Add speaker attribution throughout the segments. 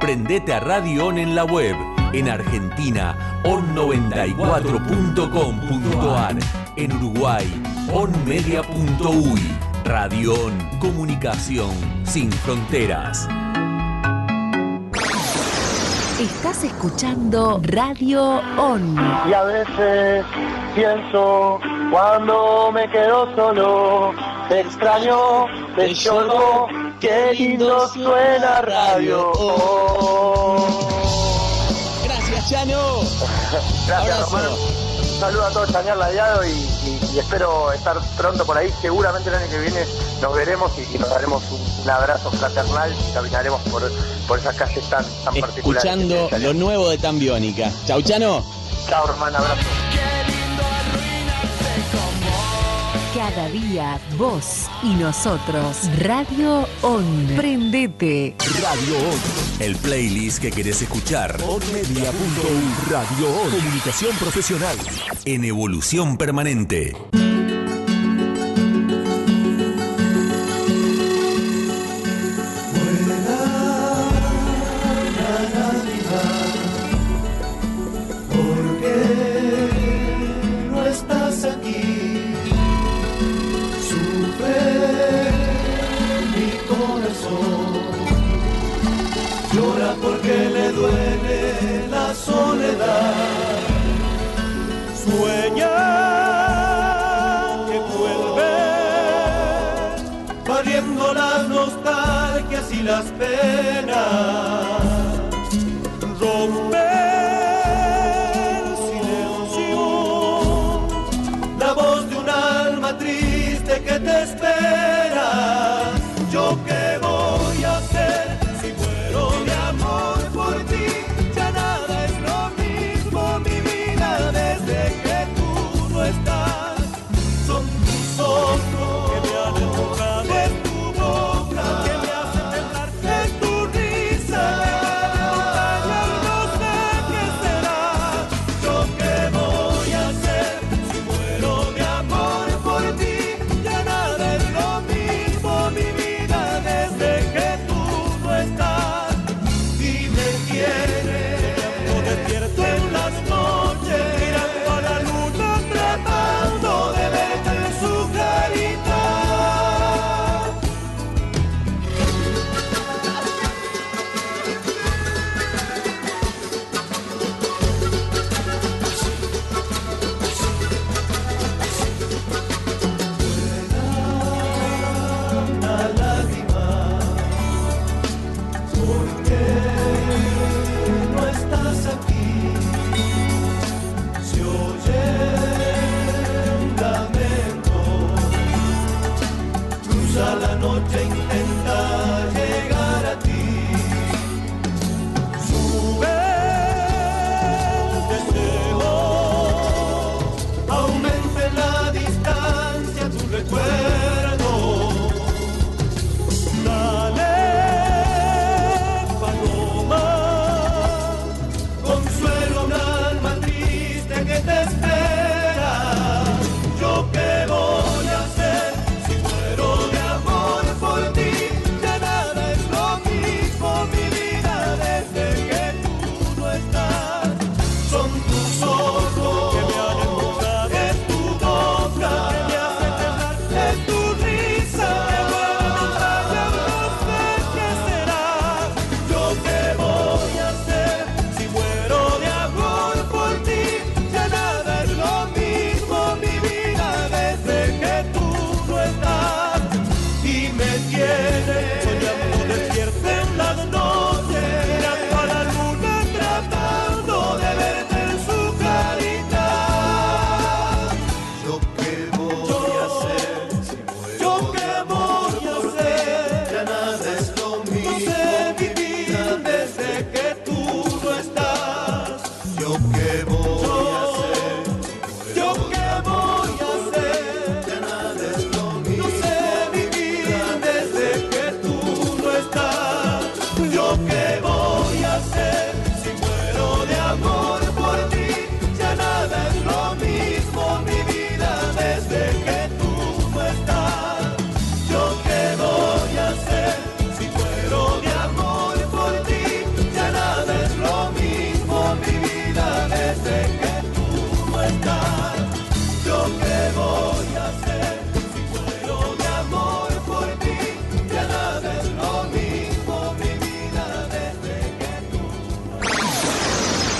Speaker 1: Prendete a Radio On en la web. En Argentina, on94.com.ar. En Uruguay, onmedia.uy. Radio On, comunicación sin fronteras.
Speaker 2: Estás escuchando Radio On.
Speaker 3: Y a veces pienso, cuando me quedo solo, te extraño, te lloro, qué lindo suena Radio On.
Speaker 4: Gracias, Chano.
Speaker 3: Gracias, Romano. Un saludo a todos, Chañar Ladeado, y espero estar pronto por ahí. Seguramente el año que viene nos veremos y nos daremos un abrazo fraternal y caminaremos por esas calles tan particulares.
Speaker 4: Escuchando lo nuevo de Tambiónica. Chau, Chano.
Speaker 3: Chao, Romano, abrazo.
Speaker 2: Cada día, vos y nosotros. Radio On. Prendete.
Speaker 1: Radio On, el playlist que querés escuchar. onmedia.uy. Radio On, comunicación profesional en evolución permanente.
Speaker 5: Llora porque le duele la soledad. Sueña que vuelve, pariendo las nostalgias y las penas. Rompe el silencio, la voz de un alma triste que te espera. ¿Yo qué voy a hacer? Mi amor por ti, ya nada es lo mismo, mi vida, desde que tú no estás. Son tus ojos que me han enamorado, es tu boca que me hace temblar, es tu risa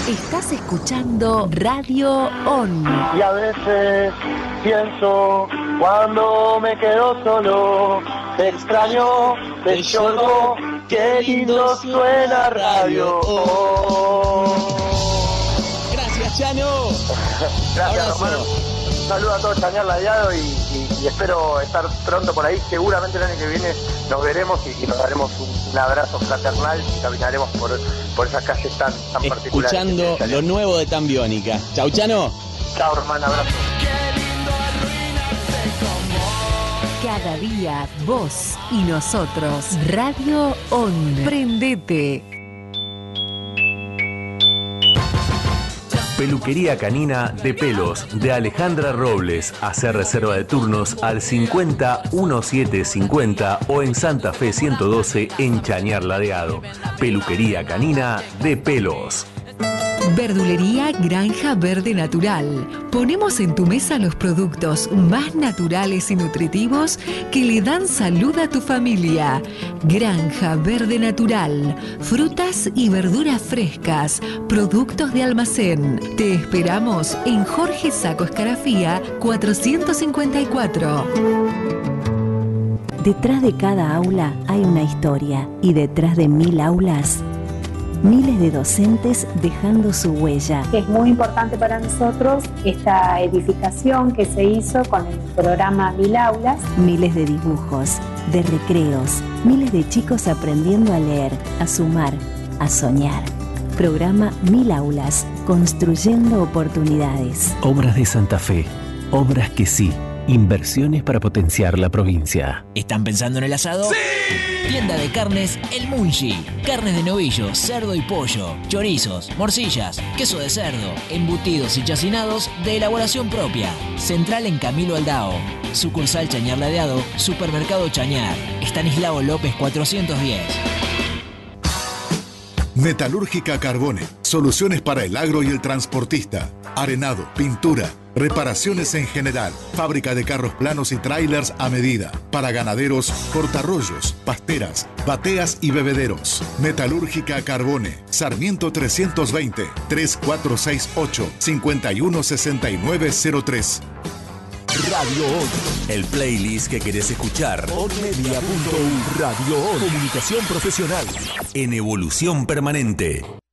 Speaker 2: Estás escuchando Radio On.
Speaker 3: Y a veces pienso, cuando me quedo solo, te extraño, te lloro, qué lindo suena Radio On.
Speaker 4: Gracias, Chano.
Speaker 3: Gracias,
Speaker 4: Abrazo.
Speaker 3: Romano. Un saludo a todos, Chañar Ladeado, y espero estar pronto por ahí. Seguramente el año que viene nos veremos y nos daremos un abrazo fraternal y caminaremos por esas calles tan particulares.
Speaker 4: Escuchando lo nuevo de Tambiónica. Chau, Chano.
Speaker 3: Chao, hermano, abrazo.
Speaker 2: Cada día vos y nosotros. Radio On. Prendete.
Speaker 1: Peluquería canina de pelos de Alejandra Robles. Hacer reserva de turnos al 50 1750 o en Santa Fe 112 en Chañar Ladeado. Peluquería canina de pelos.
Speaker 2: Verdulería Granja Verde Natural. Ponemos en tu mesa los productos más naturales y nutritivos que le dan salud a tu familia. Granja Verde Natural. Frutas y verduras frescas. Productos de almacén. Te esperamos en Jorge Saco Escarafía 454.
Speaker 6: Detrás de cada aula hay una historia y detrás de 1000 aulas, miles de docentes dejando su huella.
Speaker 7: Es muy importante para nosotros esta edificación que se hizo con el programa 1000 aulas.
Speaker 6: Miles de dibujos, de recreos, miles de chicos aprendiendo a leer, a sumar, a soñar. Programa 1000 aulas, construyendo oportunidades.
Speaker 1: Obras de Santa Fe. Obras que sí. Inversiones para potenciar la provincia.
Speaker 8: ¿Están pensando en el asado? ¡Sí! Tienda de carnes El Munchi. Carnes de novillo, cerdo y pollo, chorizos, morcillas, queso de cerdo, embutidos y chacinados de elaboración propia. Central en Camilo Aldao. Sucursal Chañar Ladeado, Supermercado Chañar. Estanislao López 410.
Speaker 9: Metalúrgica Carbone. Soluciones para el agro y el transportista. Arenado, pintura, reparaciones en general. Fábrica de carros planos y trailers a medida. Para ganaderos, cortarrollos, pasteras, bateas y bebederos. Metalúrgica Carbone. Sarmiento 320 3468 516903.
Speaker 1: Radio On. El playlist que querés escuchar. onmedia.u. Radio On. Comunicación profesional en evolución permanente.